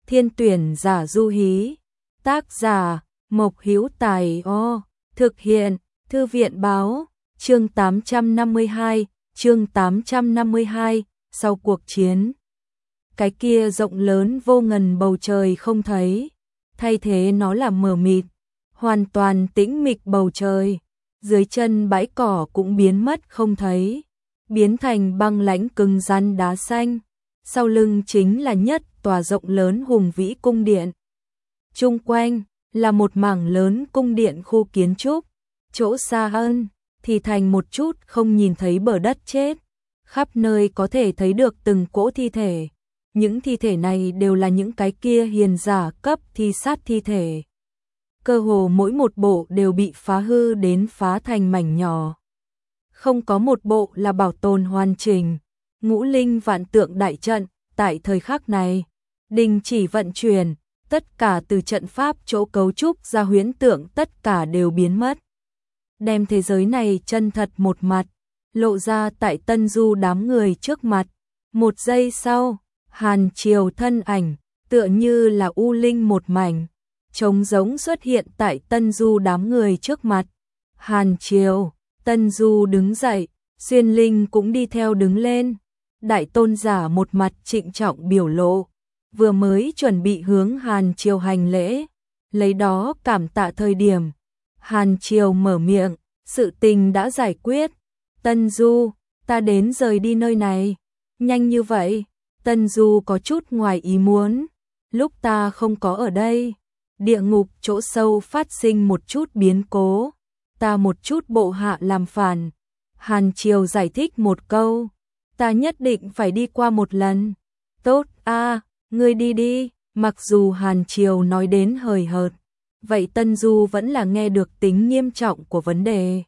Thiên tuyển giả du hí. Tác giả Mộc Hữu Tài. Thực hiện Thư viện báo. Chương 852, chương 852, sau cuộc chiến. Cái kia rộng lớn vô ngần bầu trời không thấy, thay thế nó là mờ mịt, hoàn toàn tĩnh mịch bầu trời. Dưới chân bãi cỏ cũng biến mất không thấy, biến thành băng lãnh cứng rắn đá xanh. Sau lưng chính là nhất tòa rộng lớn hùng vĩ cung điện. Chung quanh là một mảng lớn cung điện khu kiến trúc, chỗ xa hơn thì thành một chút không nhìn thấy bờ đất chết, khắp nơi có thể thấy được từng cỗ thi thể. Những thi thể này đều là những cái kia hiền giả cấp thi sát thi thể. Cơ hồ mỗi một bộ đều bị phá hư đến phá thành mảnh nhỏ. Không có một bộ là bảo tồn hoàn chỉnh. Ngũ linh vạn tượng đại trận, tại thời khắc này, đình chỉ vận chuyển, tất cả từ trận pháp chỗ cấu trúc ra huyễn tượng tất cả đều biến mất. Đem thế giới này chân thật một mặt, lộ ra tại Tân Du đám người trước mặt. Một giây sau, Hàn Triều thân ảnh, tựa như là u linh một mảnh, trống rỗng xuất hiện tại Tân Du đám người trước mặt. Hàn Triều, Tân Du đứng dậy, Xuyên Linh cũng đi theo đứng lên. Đại tôn giả một mặt trịnh trọng biểu lộ, vừa mới chuẩn bị hướng Hàn Triều hành lễ, lấy đó cảm tạ thời điểm. Hàn Triều mở miệng, sự tình đã giải quyết. Tân Du, ta đến rời đi nơi này. Nhanh như vậy? Tân Du có chút ngoài ý muốn. Lúc ta không có ở đây, địa ngục chỗ sâu phát sinh một chút biến cố. Ta một chút bộ hạ làm phản. Hàn Triều giải thích một câu. Ta nhất định phải đi qua một lần. Tốt ngươi đi đi. Mặc dù Hàn Triều nói đến hời hợt, vậy Tân Du vẫn là nghe được tính nghiêm trọng của vấn đề.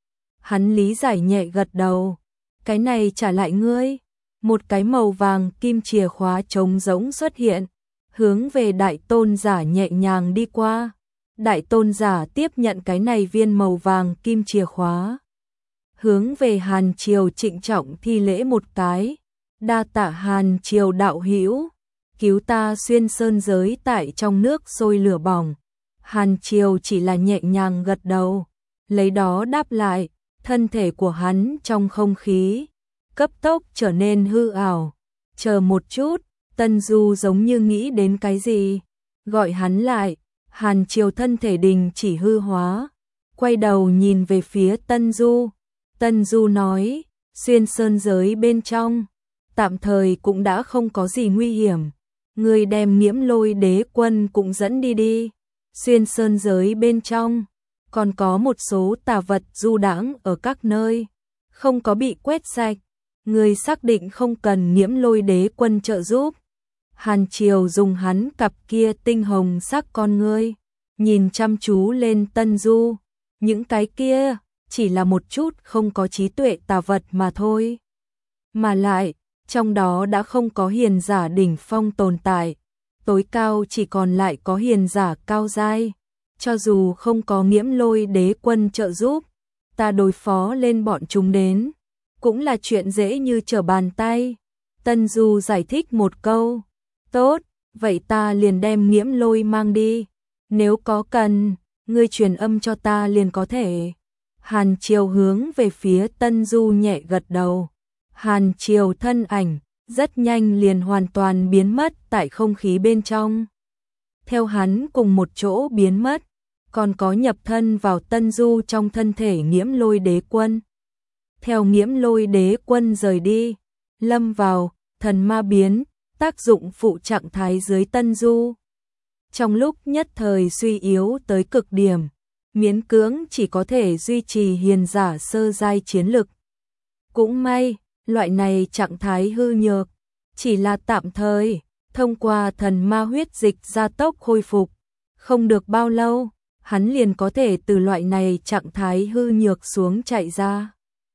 Hắn lý giải nhẹ gật đầu. Cái này trả lại ngươi. Một cái màu vàng kim chìa khóa trống rỗng xuất hiện, hướng về đại tôn giả nhẹ nhàng đi qua. Đại tôn giả tiếp nhận cái này viên màu vàng kim chìa khóa, hướng về Hàn Triều trịnh trọng thi lễ một cái. Đa tạ Hàn Triều đạo hữu, cứu ta xuyên sơn giới tại trong nước sôi lửa bỏng. Hàn Triều chỉ là nhẹ nhàng gật đầu, lấy đó đáp lại. Thân thể của hắn trong không khí cấp tốc trở nên hư ảo. Chờ một chút, Tân Du giống như nghĩ đến cái gì, gọi hắn lại. Hàn Triều thân thể đình chỉ hư hóa, quay đầu nhìn về phía Tân Du. Tân Du nói, xuyên sơn giới bên trong, tạm thời cũng đã không có gì nguy hiểm. Người đem Nghiễm Lôi Đế Quân cũng dẫn đi đi. Xuyên sơn giới bên trong, còn có một số tà vật du đãng ở các nơi, không có bị quét sạch. Người xác định không cần Nghiễm Lôi Đế Quân trợ giúp. Hàn Triều dùng hắn cặp kia tinh hồng sắc con ngươi, nhìn chăm chú lên Tân Du. Những cái kia chỉ là một chút không có trí tuệ tà vật mà thôi. Mà lại, trong đó đã không có hiền giả đỉnh phong tồn tại, tối cao chỉ còn lại có hiền giả cao giai. Cho dù không có Nghiễm Lôi Đế Quân trợ giúp, ta đối phó lên bọn chúng đến cũng là chuyện dễ như trở bàn tay. Tân Du giải thích một câu. Tốt, vậy ta liền đem Nghiễm Lôi mang đi. Nếu có cần, ngươi truyền âm cho ta liền có thể. Hàn Triều hướng về phía Tân Du nhẹ gật đầu. Hàn Triều thân ảnh rất nhanh liền hoàn toàn biến mất tại không khí bên trong. Theo hắn cùng một chỗ biến mất, còn có nhập thân vào Tân Du trong thân thể Nghiễm Lôi Đế Quân. Theo Nghiễm Lôi Đế Quân rời đi, lâm vào thần ma biến, tác dụng phụ trạng thái dưới Tân Du. Trong lúc nhất thời suy yếu tới cực điểm, miễn cưỡng chỉ có thể duy trì hiền giả sơ giai chiến lực. Cũng may, loại này trạng thái hư nhược, chỉ là tạm thời, thông qua thần ma huyết dịch gia tốc khôi phục. Không được bao lâu, hắn liền có thể từ loại này trạng thái hư nhược xuống chạy ra.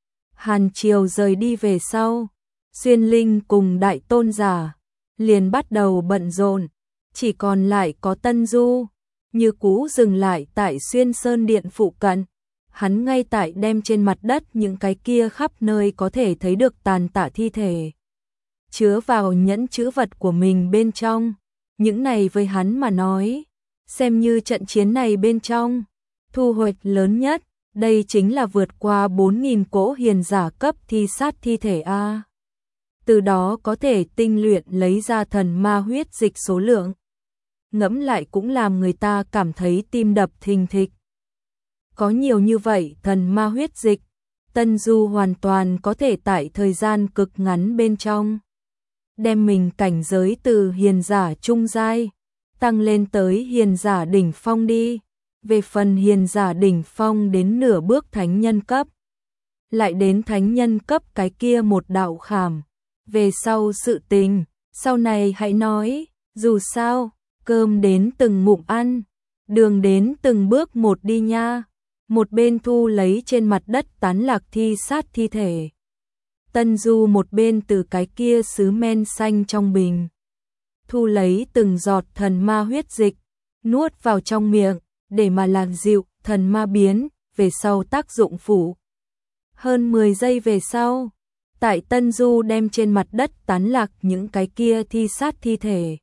Hàn Triều rời đi về sau, Xuyên Linh cùng đại tôn giả liền bắt đầu bận rộn, chỉ còn lại có Tân Du, như cũ dừng lại tại Xuyên Sơn Điện phụ cận. Hắn ngay tại đem trên mặt đất những cái kia khắp nơi có thể thấy được tàn tạ thi thể chứa vào nhẫn chữ vật của mình bên trong. những này với hắn mà nói, xem như trận chiến này bên trong, thu hoạch lớn nhất, đây chính là vượt qua 4.000 cỗ hiền giả cấp thi sát thi thể A. Từ đó có thể tinh luyện lấy ra thần ma huyết dịch số lượng. Ngẫm lại cũng làm người ta cảm thấy tim đập thình thịch. Có nhiều như vậy thần ma huyết dịch, Tân Du hoàn toàn có thể tại thời gian cực ngắn bên trong đem mình cảnh giới từ hiền giả trung giai tăng lên tới hiền giả đỉnh phong đi. Về phần hiền giả đỉnh phong đến nửa bước thánh nhân cấp, lại đến thánh nhân cấp cái kia một đạo khảm. Về sau sự tình, sau này hãy nói, dù sao, cơm đến từng ngụm ăn, đường đến từng bước một đi nha. Một bên thu lấy trên mặt đất tán lạc thi sát thi thể, Tân Du một bên từ cái kia sứ men xanh trong bình thu lấy từng giọt thần ma huyết dịch, nuốt vào trong miệng để mà làm dịu thần ma biến về sau tác dụng phụ. Hơn 10 giây về sau, tại Tân Du đem trên mặt đất tán lạc những cái kia thi sát thi thể,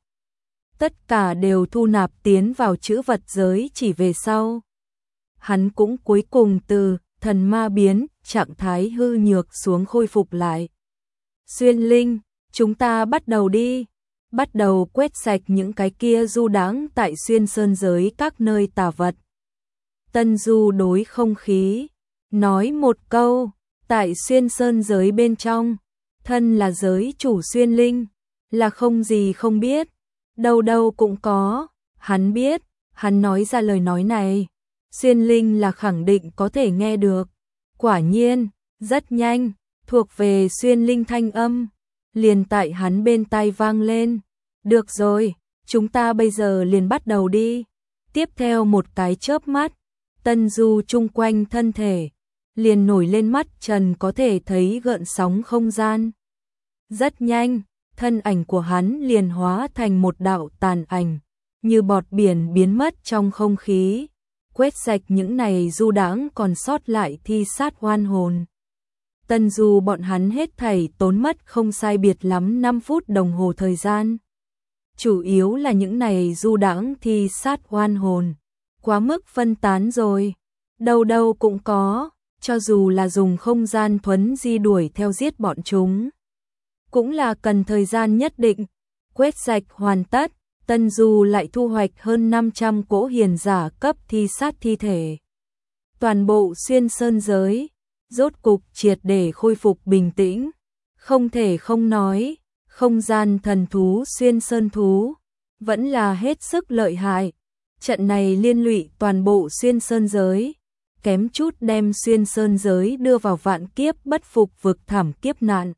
tất cả đều thu nạp tiến vào trữ vật giới chỉ về sau. Hắn cũng cuối cùng từ thần ma biến trạng thái hư nhược xuống khôi phục lại. Xuyên Linh, chúng ta bắt đầu đi. Bắt đầu quét sạch những cái kia du đãng tại xuyên sơn giới các nơi tà vật. Tân Du đối không khí nói một câu, tại xuyên sơn giới bên trong, thân là giới chủ Xuyên Linh, là không gì không biết, đâu đâu cũng có, hắn biết, hắn nói ra lời nói này, Xuyên Linh là khẳng định có thể nghe được. Quả nhiên, rất nhanh, thuộc về Xuyên Linh thanh âm, liền tại hắn bên tai vang lên. Được rồi, chúng ta bây giờ liền bắt đầu đi. Tiếp theo một cái chớp mắt, Tân Du chung quanh thân thể liền nổi lên mắt trần có thể thấy gợn sóng không gian. Rất nhanh, thân ảnh của hắn liền hóa thành một đạo tàn ảnh, như bọt biển biến mất trong không khí, quét sạch những này du đãng còn sót lại thi sát oan hồn. Tân Du bọn hắn hết thảy tốn mất không sai biệt lắm 5 phút đồng hồ thời gian. Chủ yếu là những này du đãng thi sát oan hồn, quá mức phân tán rồi, đâu đâu cũng có, cho dù là dùng không gian thuấn di đuổi theo giết bọn chúng, cũng là cần thời gian nhất định. Quét sạch hoàn tất, Tân Du lại thu hoạch hơn 500 cỗ hiền giả cấp thi sát thi thể. Toàn bộ xuyên sơn giới, rốt cục triệt để khôi phục bình tĩnh. Không thể không nói, không gian thần thú xuyên sơn thú vẫn là hết sức lợi hại. Trận này liên lụy toàn bộ xuyên sơn giới, kém chút đem xuyên sơn giới đưa vào vạn kiếp bất phục vực thảm kiếp nạn.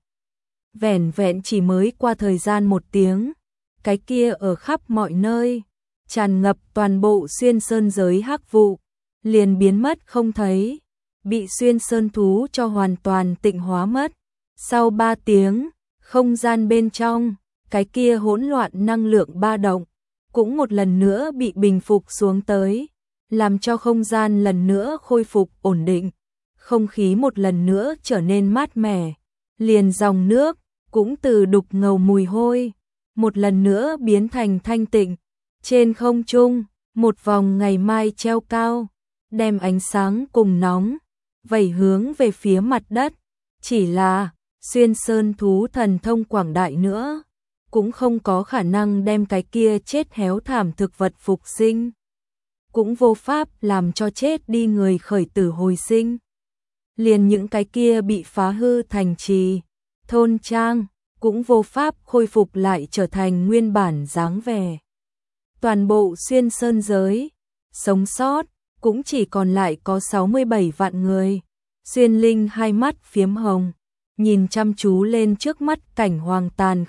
Vẻn vẹn chỉ mới qua thời gian 1 tiếng, cái kia ở khắp mọi nơi, tràn ngập toàn bộ xuyên sơn giới hắc vụ, liền biến mất không thấy, bị xuyên sơn thú cho hoàn toàn tịnh hóa mất. Sau 3 tiếng, không gian bên trong, cái kia hỗn loạn năng lượng ba động, cũng một lần nữa bị bình phục xuống tới, làm cho không gian lần nữa khôi phục ổn định, không khí một lần nữa trở nên mát mẻ, liền dòng nước, cũng từ đục ngầu mùi hôi, một lần nữa biến thành thanh tịnh. Trên không trung, một vòng ngày mai treo cao, đem ánh sáng cùng nóng, vẩy hướng về phía mặt đất, chỉ là xuyên sơn thú thần thông quảng đại nữa, cũng không có khả năng đem cái kia chết héo thảm thực vật phục sinh, cũng vô pháp làm cho chết đi người khởi tử hồi sinh. Liền những cái kia bị phá hư thành trì, thôn trang, cũng vô pháp khôi phục lại trở thành nguyên bản dáng vẻ. Toàn bộ xuyên sơn giới, sống sót, cũng chỉ còn lại có 67 vạn người. Xuyên Linh hai mắt phiếm hồng, nhìn chăm chú lên trước mắt cảnh hoang tàn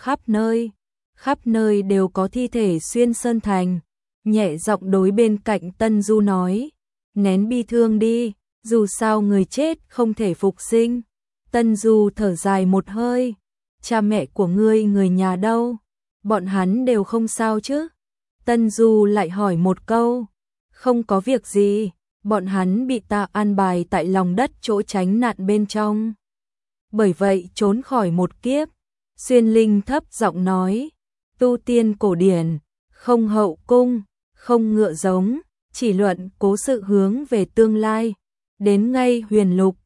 khắp nơi đều có thi thể xuyên sơn thành, nhẹ giọng đối bên cạnh Tân Du nói, nén bi thương đi, dù sao người chết không thể phục sinh. Tân Du thở dài một hơi, cha mẹ của ngươi người nhà đâu, bọn hắn đều không sao chứ? Tân Du lại hỏi một câu, không có việc gì, bọn hắn bị ta an bài tại lòng đất chỗ tránh nạn bên trong, bởi vậy trốn khỏi một kiếp. Xuyên Linh thấp giọng nói, tu tiên cổ điển, không hậu cung, không ngựa giống, chỉ luận cố sự hướng về tương lai. Đến ngay Huyền Lục,